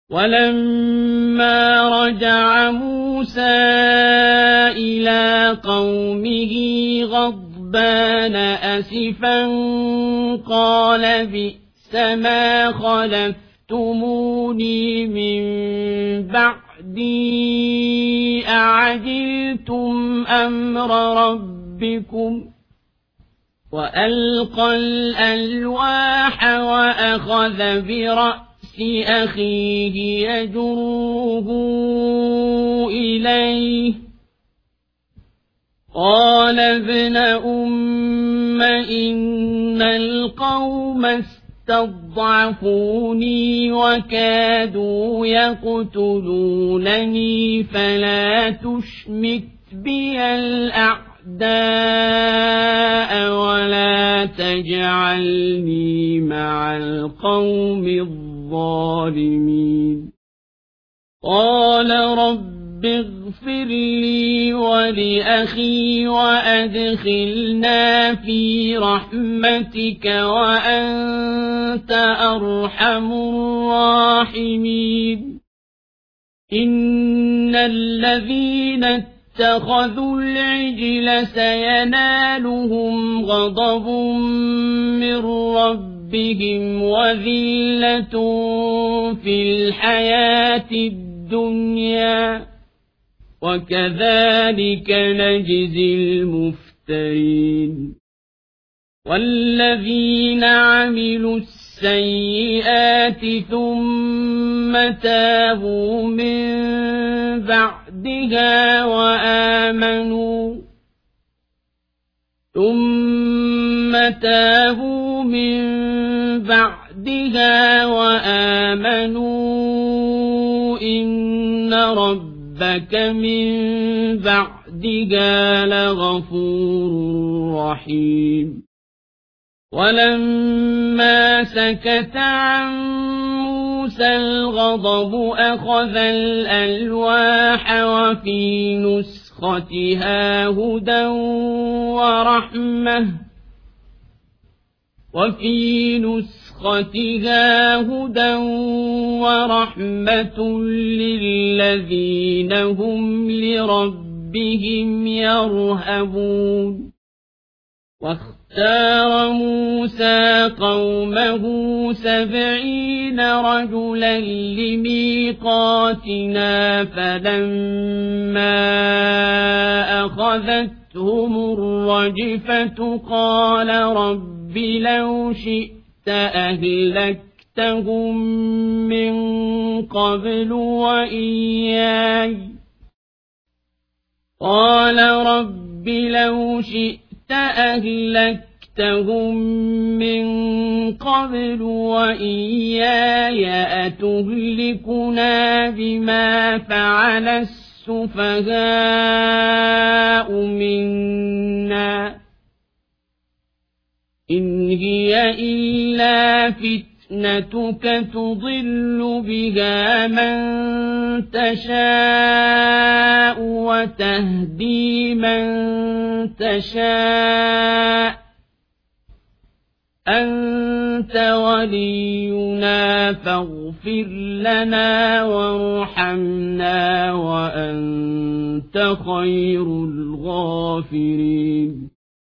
ولما رجع موسى إلى قومه غضبان أسفا قال بئس ما خلفتموني من بعدي أعجلتم أمر ربكم وألقى الألواح وأخذ برأس أخيه يجره إليه قال ابن أم إن القوم استضعفوني وكادوا يقتلونني فلا تشمت بي الأعداء ولا تجعلني مع القوم الظالمين قال رب اغفر لي ولأخي وأدخلنا في رحمتك وأنت أرحم الراحمين إن الذين اتخذوا العجل سينالهم غضب من ربهم وذلة في الحياة الدنيا وكذلك نجزي المفترين والذين عملوا السيئات ثم تابوا من بعدها وآمنوا إن ربك من بعدها لغفور رحيم ولما سكت عن موسى الغضب أخذ الألواح وفي نسختها هدى ورحمة للذين هم لربهم يرهبون واختار موسى قومه 70 رجلا لميقاتنا فلما أخذتهم الرجفة قال رب لو شئت أهلكتهم من قبل وإياي أتهلكنا بما فعل السفهاء منا إن هي إلا فتنتك تضل بها من تشاء وتهدي من تشاء أنت ولينا فاغفر لنا وارحمنا وأنت خير الغافرين